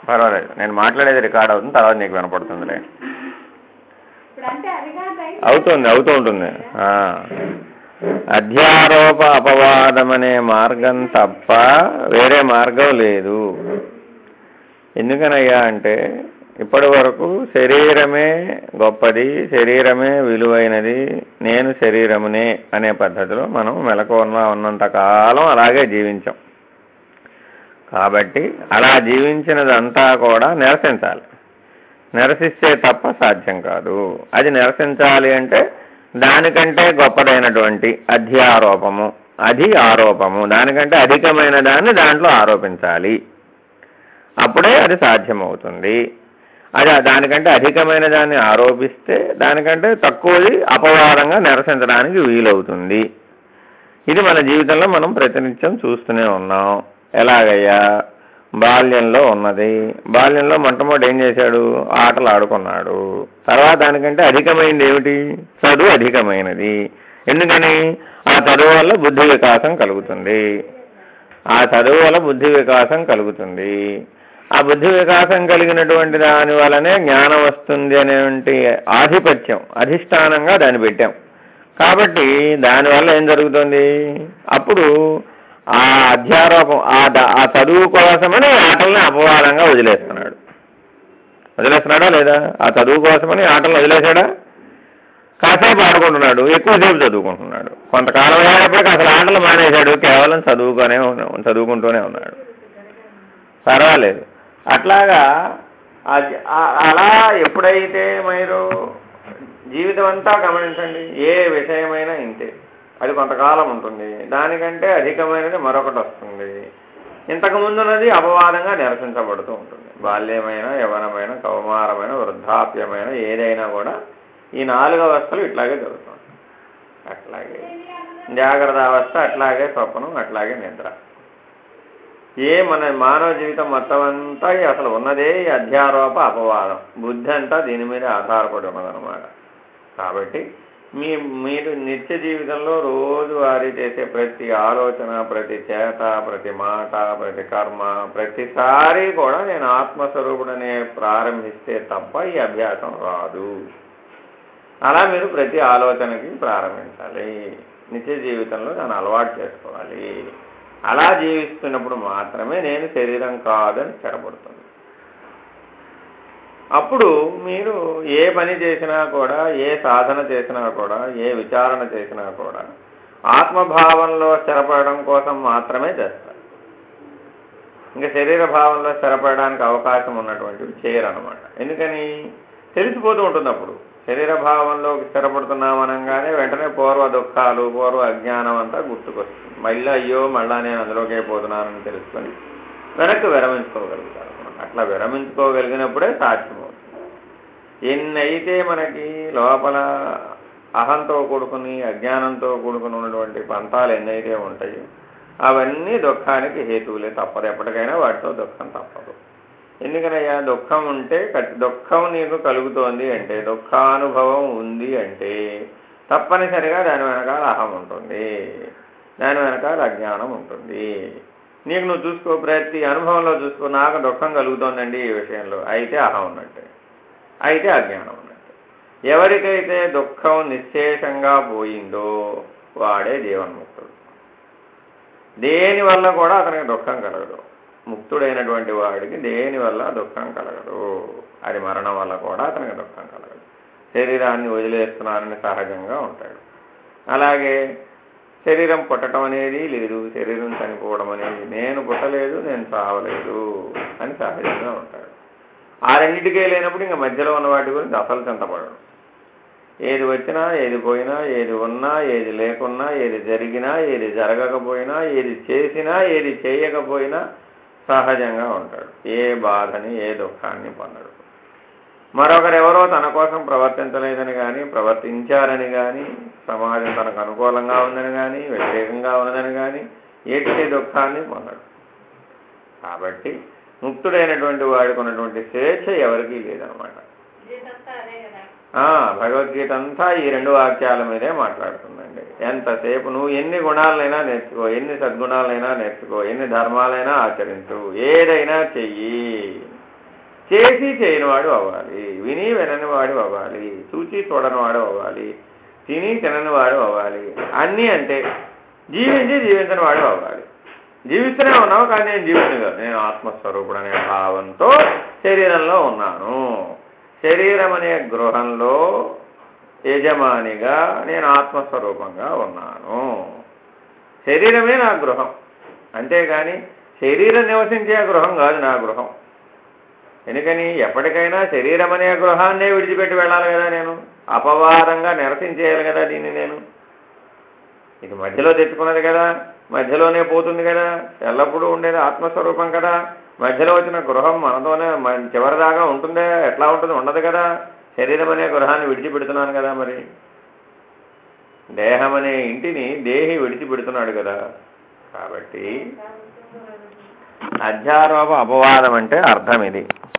పర్వాలేదు, నేను మాట్లాడేది రికార్డ్ అవుతుంది, తర్వాత నీకు వినపడుతుందిలే. అవుతూ ఉంటుంది. అధ్యారోప అపవాదం అనే మార్గం తప్ప వేరే మార్గం లేదు. ఎందుకనయ్యా అంటే ఇప్పటి వరకు శరీరమే గొప్పది, శరీరమే విలువైనది, నేను శరీరమునే అనే పద్ధతిలో మనం మెలకువగా ఉన్నంతకాలం అలాగే జీవించాం. కాబట్టి అలా జీవించినదంతా కూడా నిరసించాలి. నిరసిస్తే తప్ప సాధ్యం కాదు. అది నిరసించాలి అంటే దానికంటే గొప్పదైనటువంటి అధ్యారోపము, అది ఆరోపము, దానికంటే అధికమైన దాన్ని దాంట్లో ఆరోపించాలి. అప్పుడే అది సాధ్యమవుతుంది. అది దానికంటే అధికమైన దాన్ని ఆరోపిస్తే దానికంటే తక్కువది అపవాదంగా నిరసించడానికి వీలవుతుంది. ఇది మన జీవితంలో మనం ప్రతినిత్యం చూస్తూనే ఉన్నాం. ఎలాగయ్యా? బాల్యంలో ఉన్నది. బాల్యంలో మొట్టమొదటి ఏం చేశాడు? ఆటలు ఆడుకున్నాడు. తర్వాత దానికంటే అధికమైనది ఏమిటి? చదువు అధికమైనది. ఎందుకని? ఆ చదువు వల్ల బుద్ధి వికాసం కలుగుతుంది. ఆ చదువు వల్ల బుద్ధి వికాసం కలుగుతుంది. ఆ బుద్ధి వికాసం కలిగినటువంటి దాని వల్లనే జ్ఞానం వస్తుంది అనేటువంటి ఆధిపత్యం, అధిష్టానంగా దాన్ని పెట్టాం. కాబట్టి దానివల్ల ఏం జరుగుతుంది? అప్పుడు ఆ అధ్యారోపం, ఆ చదువు కోసమని ఆటల్ని అపవాదంగా వదిలేస్తున్నాడా లేదా? ఆ చదువు కోసమని ఆటలను వదిలేశాడా? కాసేపు ఆడుకుంటున్నాడు, ఎక్కువసేపు చదువుకుంటున్నాడు. కొంతకాలం అయ్యేటప్పటికి అసలు ఆటలు మానేశాడు, కేవలం చదువుకుంటూనే ఉన్నాడు. పర్వాలేదు. అట్లాగా అలా ఎప్పుడైతే మీరు జీవితం అంతా గమనించండి, ఏ విషయమైనా ఇంతే. అది కొంతకాలం ఉంటుంది, దానికంటే అధికమైనది మరొకటి వస్తుంది. ఇంతకుముందున్నది అపవాదంగా నిరసించబడుతూ ఉంటుంది. బాల్యమైన, యవనమైన, కౌమారమైన, వృద్ధాప్యమైన ఏదైనా కూడా ఈ 4 అవస్థలు ఇట్లాగే జరుగుతుంది. అట్లాగే జాగ్రత్త అవస్థ, అట్లాగే స్వప్నం, అట్లాగే నిద్ర. మన మానవ జీవితం మొత్తం అంతా అసలు ఉన్నదే ఈ అధ్యారోప అపవాదం. బుద్ధి అంతా దీని మీద ఆధారపడి ఉన్నదన్నమాట. కాబట్టి మీరు నిత్య జీవితంలో రోజువారీ చేసే ప్రతి ఆలోచన, ప్రతి చేత, ప్రతి మాట, ప్రతి కర్మ, ప్రతిసారి కూడా నేను ఆత్మస్వరూపుడనే ప్రారంభిస్తే తప్ప ఈ అభ్యాసం రాదు. అలా మీరు ప్రతి ఆలోచనకి ప్రారంభించాలి. నిత్య జీవితంలో దాన్ని అలవాటు చేసుకోవాలి. అలా జీవిస్తున్నప్పుడు మాత్రమే నేను శరీరం కాదని స్థిరపడుతుంది. అప్పుడు మీరు ఏ పని చేసినా కూడా, ఏ సాధన చేసినా కూడా, ఏ విచారణ చేసినా కూడా ఆత్మభావంలో స్థిరపడడం కోసం మాత్రమే చేస్తారు. ఇంకా శరీర భావంలో స్థిరపడడానికి అవకాశం ఉన్నటువంటివి చేయరన్నమాట. ఎందుకని? తెలిసిపోతూ ఉంటుంది. అప్పుడు శరీర భావంలోకి స్థిరపడుతున్నామనగానే వెంటనే పూర్వ దుఃఖాలు, పూర్వ అజ్ఞానం అంతా గుర్తుకొస్తుంది. మళ్ళీ అయ్యో మళ్ళా నేను అందులోకే పోతున్నానని తెలుసుకొని వెనక్కి విరమించుకోగలుగుతారు. అట్లా విరమించుకోగలిగినప్పుడే సాధ్యమవుతుంది. ఎన్నైతే మనకి లోపల అహంతో కూడుకుని, అజ్ఞానంతో కూడుకుని ఉన్నటువంటి పంతాలు ఎన్నైతే ఉంటాయో అవన్నీ దుఃఖానికి హేతువులే. తప్పదు, ఎప్పటికైనా వాటితో దుఃఖం తప్పదు. ఎందుకనయ్యా? దుఃఖం ఉంటే, దుఃఖం నీకు కలుగుతోంది అంటే, దుఃఖానుభవం ఉంది అంటే తప్పనిసరిగా దాని వెనకాల అహం ఉంటుంది, దాని వెనకాల అజ్ఞానం ఉంటుంది. నీకు నువ్వు చూసుకో, ప్రతి అనుభవంలో చూసుకో, నాకు దుఃఖం కలుగుతోందండి ఈ విషయంలో, అయితే అహం ఉన్నట్టే, అయితే అజ్ఞానం ఉన్నట్టే. ఎవరికైతే దుఃఖం నిశ్శేషంగా పోయిందో వాడే జీవన్ముక్తుడు. దేనివల్ల కూడా అతనికి దుఃఖం కలగదు. ముక్తుడైనటువంటి వాడికి దేనివల్ల దుఃఖం కలగదు. అది మరణం వల్ల కూడా అతనికి దుఃఖం కలగదు. శరీరాన్ని వదిలేస్తున్నానని సహజంగా ఉంటాడు. అలాగే శరీరం పుట్టడం అనేది లేదు, శరీరం చనిపోవడం అనేది, నేను పుట్టలేదు, నేను చావలేదు అని సహజంగా ఉంటాడు. ఆ రెండింటికే లేనప్పుడు ఇంకా మధ్యలో ఉన్న వాటి గురించి అసలు చింతపడడు. ఏది వచ్చినా, ఏది పోయినా, ఏది ఉన్నా, ఏది లేకున్నా, ఏది జరిగినా, ఏది జరగకపోయినా, ఏది చేసినా, ఏది చేయకపోయినా సహజంగా ఉంటాడు. ఏ బాధని, ఏ దుఃఖాన్ని పొందడు. మరొకరెవరో తన కోసం ప్రవర్తించలేదని కానీ, ప్రవర్తించారని కానీ, సమాజం తనకు అనుకూలంగా ఉందని కానీ, వ్యతిరేకంగా ఉన్నదని కానీ ఎట్టి దుఃఖాన్ని పొందడు. కాబట్టి ముక్తుడైనటువంటి వాడికి ఉన్నటువంటి స్వేచ్ఛ ఎవరికీ లేదనమాట. భగవద్గీత అంతా ఈ 2 వాక్యాల మీదే మాట్లాడుతుందండి. ఎంతసేపు నువ్వు ఎన్ని గుణాలైనా నేర్చుకో, ఎన్ని సద్గుణాలైనా నేర్చుకో, ఎన్ని ధర్మాలైనా ఆచరించు, ఏదైనా చెయ్యి, చేసి చేయనివాడు అవ్వాలి, విని వినని వాడు అవ్వాలి, చూచి చూడని వాడు అవ్వాలి, తిని తినని వాడు అవ్వాలి. అన్నీ అంటే జీవించి జీవించని వాడు అవ్వాలి. జీవిస్తూనే ఉన్నావు కానీ నేను జీవించను కాదు, నేను ఆత్మస్వరూపుడు అనే భావంతో శరీరంలో ఉన్నాను. శరీరం అనే గృహంలో యజమానిగా నేను ఆత్మస్వరూపంగా ఉన్నాను. శరీరమే నా గృహం, అంతేగాని శరీరం నివసించే గృహం కాదు నా గృహం. ఎందుకని ఎప్పటికైనా శరీరం అనే గృహాన్నే విడిచిపెట్టి వెళ్ళాలి కదా, నేను అపవాదంగా నిరసించేయాలి కదా దీన్ని. నేను ఇది మధ్యలో తెచ్చుకున్నది కదా, మధ్యలోనే పోతుంది కదా, ఎల్లప్పుడూ ఉండేది ఆత్మస్వరూపం కదా. మధ్యలో వచ్చిన గృహం మనతోనే చివరిదాకా ఉంటుందే, ఎట్లా ఉంటుంది? ఉండదు కదా. శరీరం అనే గృహాన్ని విడిచిపెడుతున్నాను కదా. మరి దేహం అనే ఇంటిని దేహి విడిచిపెడుతున్నాడు కదా. కాబట్టి అధ్యారోప అపవాదం అంటే అర్థం ఇది.